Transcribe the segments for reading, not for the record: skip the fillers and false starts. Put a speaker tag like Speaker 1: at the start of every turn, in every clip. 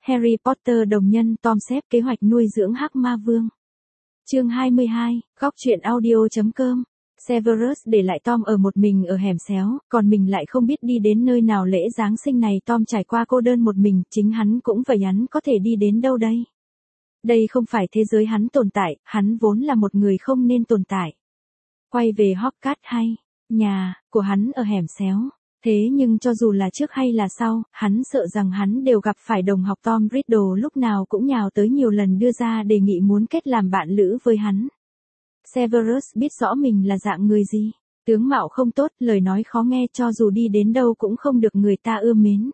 Speaker 1: Harry Potter đồng nhân Tom xếp kế hoạch nuôi dưỡng hắc ma vương. Chương 22, góc truyện audio.com. Severus để lại Tom ở một mình ở hẻm xéo, còn mình lại không biết đi đến nơi nào lễ Giáng sinh này. Tom trải qua cô đơn một mình, chính hắn cũng vậy, hắn có thể đi đến đâu đây? Đây không phải thế giới hắn tồn tại, hắn vốn là một người không nên tồn tại. Quay về Hogwarts hay, nhà của hắn ở hẻm xéo. Thế nhưng cho dù là trước hay là sau, hắn sợ rằng hắn đều gặp phải đồng học Tom Riddle lúc nào cũng nhào tới nhiều lần đưa ra đề nghị muốn kết làm bạn lữ với hắn. Severus biết rõ mình là dạng người gì. Tướng mạo không tốt, lời nói khó nghe, cho dù đi đến đâu cũng không được người ta ưa mến.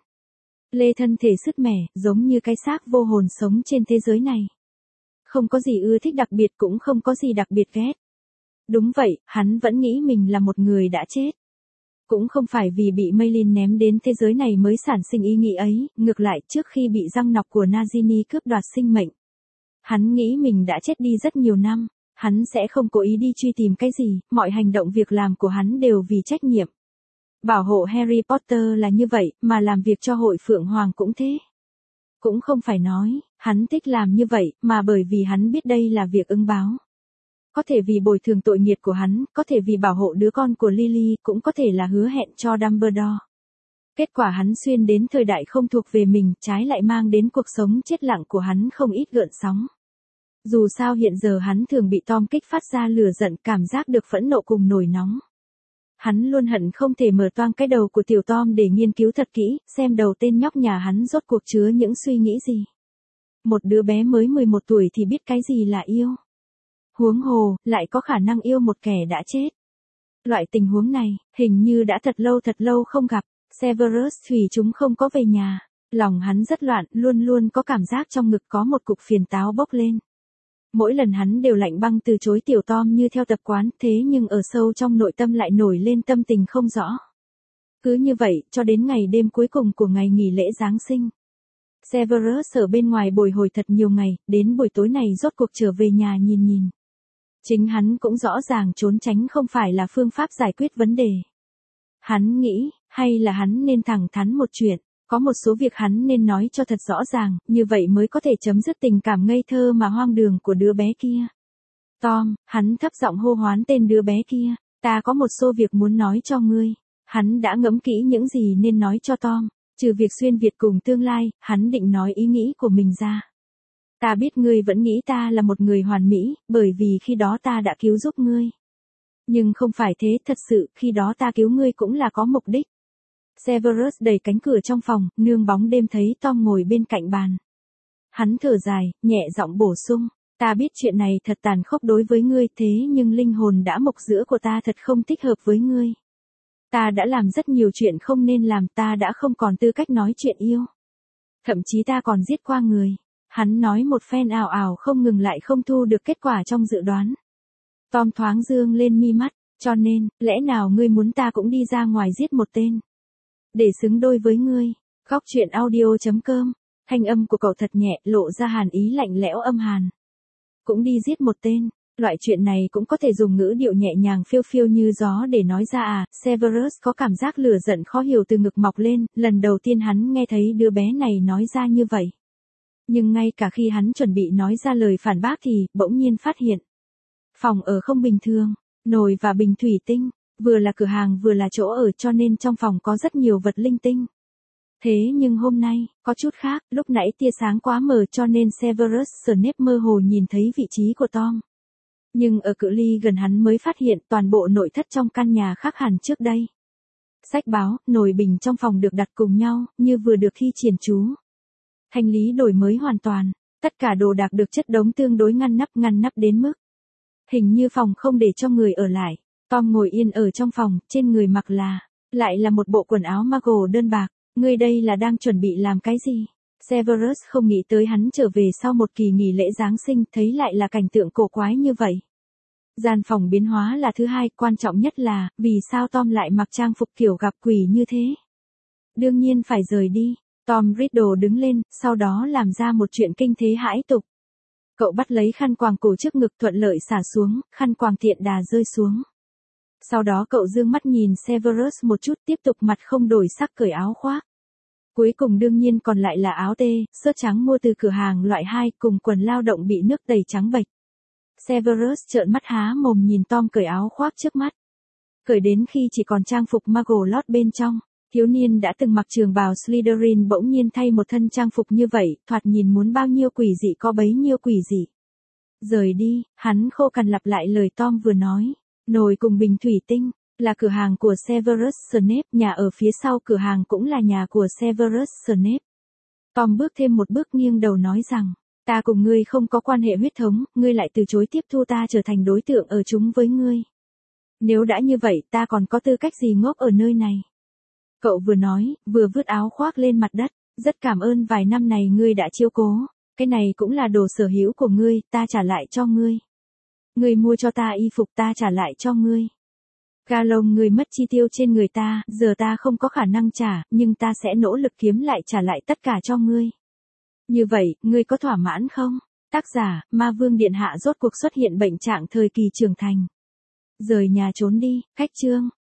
Speaker 1: Lê thân thể sứt mẻ, giống như cái xác vô hồn sống trên thế giới này. Không có gì ưa thích đặc biệt, cũng không có gì đặc biệt ghét. Đúng vậy, hắn vẫn nghĩ mình là một người đã chết. Cũng không phải vì bị Merlin ném đến thế giới này mới sản sinh ý nghĩ ấy, ngược lại trước khi bị răng nọc của Nagini cướp đoạt sinh mệnh. Hắn nghĩ mình đã chết đi rất nhiều năm, hắn sẽ không cố ý đi truy tìm cái gì, mọi hành động việc làm của hắn đều vì trách nhiệm. Bảo hộ Harry Potter là như vậy, mà làm việc cho hội Phượng Hoàng cũng thế. Cũng không phải nói, hắn thích làm như vậy, mà bởi vì hắn biết đây là việc ứng báo. Có thể vì bồi thường tội nghiệp của hắn, có thể vì bảo hộ đứa con của Lily, cũng có thể là hứa hẹn cho Dumbledore. Kết quả hắn xuyên đến thời đại không thuộc về mình, trái lại mang đến cuộc sống chết lặng của hắn không ít gợn sóng. Dù sao hiện giờ hắn thường bị Tom kích phát ra lửa giận, cảm giác được phẫn nộ cùng nổi nóng. Hắn luôn hận không thể mở toang cái đầu của tiểu Tom để nghiên cứu thật kỹ, xem đầu tên nhóc nhà hắn rốt cuộc chứa những suy nghĩ gì. Một đứa bé mới 11 tuổi thì biết cái gì là yêu. Huống hồ, lại có khả năng yêu một kẻ đã chết. Loại tình huống này, hình như đã thật lâu không gặp. Severus thủy chúng không có về nhà. Lòng hắn rất loạn, luôn luôn có cảm giác trong ngực có một cục phiền táo bốc lên. Mỗi lần hắn đều lạnh băng từ chối tiểu Tom như theo tập quán, thế nhưng ở sâu trong nội tâm lại nổi lên tâm tình không rõ. Cứ như vậy, cho đến ngày đêm cuối cùng của ngày nghỉ lễ Giáng sinh. Severus ở bên ngoài bồi hồi thật nhiều ngày, đến buổi tối này rốt cuộc trở về nhà nhìn. Chính hắn cũng rõ ràng trốn tránh không phải là phương pháp giải quyết vấn đề. Hắn nghĩ, hay là hắn nên thẳng thắn một chuyện, có một số việc hắn nên nói cho thật rõ ràng, như vậy mới có thể chấm dứt tình cảm ngây thơ mà hoang đường của đứa bé kia. Tom, hắn thấp giọng hô hoán tên đứa bé kia, ta có một số việc muốn nói cho ngươi. Hắn đã ngẫm kỹ những gì nên nói cho Tom, trừ việc xuyên Việt cùng tương lai, hắn định nói ý nghĩ của mình ra. Ta biết ngươi vẫn nghĩ ta là một người hoàn mỹ, bởi vì khi đó ta đã cứu giúp ngươi. Nhưng không phải thế, thật sự, khi đó ta cứu ngươi cũng là có mục đích. Severus đẩy cánh cửa trong phòng, nương bóng đêm thấy Tom ngồi bên cạnh bàn. Hắn thở dài, nhẹ giọng bổ sung, ta biết chuyện này thật tàn khốc đối với ngươi, thế nhưng linh hồn đã mộc giữa của ta thật không thích hợp với ngươi. Ta đã làm rất nhiều chuyện không nên làm, ta đã không còn tư cách nói chuyện yêu. Thậm chí ta còn giết qua người. Hắn nói một phen ào ào không ngừng lại không thu được kết quả trong dự đoán. Tom thoáng dương lên mi mắt, cho nên, lẽ nào ngươi muốn ta cũng đi ra ngoài giết một tên? Để xứng đôi với ngươi. Góc truyện audio.com. Thanh âm của cậu thật nhẹ, lộ ra hàn ý lạnh lẽo âm hàn. Cũng đi giết một tên. Loại chuyện này cũng có thể dùng ngữ điệu nhẹ nhàng phiêu phiêu như gió để nói ra à. Severus có cảm giác lửa giận khó hiểu từ ngực mọc lên, lần đầu tiên hắn nghe thấy đứa bé này nói ra như vậy. Nhưng ngay cả khi hắn chuẩn bị nói ra lời phản bác thì, bỗng nhiên phát hiện. Phòng ở không bình thường, nồi và bình thủy tinh, vừa là cửa hàng vừa là chỗ ở, cho nên trong phòng có rất nhiều vật linh tinh. Thế nhưng hôm nay, có chút khác, lúc nãy tia sáng quá mờ cho nên Severus Snape mơ hồ nhìn thấy vị trí của Tom. Nhưng ở cự ly gần hắn mới phát hiện toàn bộ nội thất trong căn nhà khác hẳn trước đây. Sách báo, nồi bình trong phòng được đặt cùng nhau, như vừa được thi triển chú. Thanh lý đổi mới hoàn toàn, tất cả đồ đạc được chất đống tương đối ngăn nắp đến mức. Hình như phòng không để cho người ở lại. Tom ngồi yên ở trong phòng, trên người mặc lại là một bộ quần áo Muggle đơn bạc. Ngươi đây là đang chuẩn bị làm cái gì? Severus không nghĩ tới hắn trở về sau một kỳ nghỉ lễ Giáng sinh, thấy lại là cảnh tượng cổ quái như vậy. Gian phòng biến hóa là thứ hai, quan trọng nhất là, vì sao Tom lại mặc trang phục kiểu gặp quỷ như thế? Đương nhiên phải rời đi. Tom Riddle đứng lên, sau đó làm ra một chuyện kinh thế hãi tục. Cậu bắt lấy khăn quàng cổ trước ngực, thuận lợi xả xuống, khăn quàng tiện đà rơi xuống. Sau đó cậu dương mắt nhìn Severus một chút, tiếp tục mặt không đổi sắc cởi áo khoác. Cuối cùng đương nhiên còn lại là áo tê, sơ trắng mua từ cửa hàng loại 2 cùng quần lao động bị nước tẩy trắng bệch. Severus trợn mắt há mồm nhìn Tom cởi áo khoác trước mắt. Cởi đến khi chỉ còn trang phục Muggle lót bên trong. Thiếu niên đã từng mặc trường bào Slytherin bỗng nhiên thay một thân trang phục như vậy, thoạt nhìn muốn bao nhiêu quỷ dị có bấy nhiêu quỷ dị. Rời đi, hắn khô cằn lặp lại lời Tom vừa nói. Nồi cùng bình thủy tinh, là cửa hàng của Severus Snape, nhà ở phía sau cửa hàng cũng là nhà của Severus Snape. Tom bước thêm một bước nghiêng đầu nói rằng, ta cùng ngươi không có quan hệ huyết thống, ngươi lại từ chối tiếp thu ta trở thành đối tượng ở chung với ngươi. Nếu đã như vậy ta còn có tư cách gì ngốc ở nơi này? Cậu vừa nói, vừa vứt áo khoác lên mặt đất, rất cảm ơn vài năm này ngươi đã chiếu cố, cái này cũng là đồ sở hữu của ngươi, ta trả lại cho ngươi. Ngươi mua cho ta y phục ta trả lại cho ngươi. Gallon ngươi mất chi tiêu trên người ta, giờ ta không có khả năng trả, nhưng ta sẽ nỗ lực kiếm lại trả lại tất cả cho ngươi. Như vậy, ngươi có thỏa mãn không? Tác giả, Ma Vương Điện Hạ rốt cuộc xuất hiện bệnh trạng thời kỳ trưởng thành. Rời nhà trốn đi, cách chương.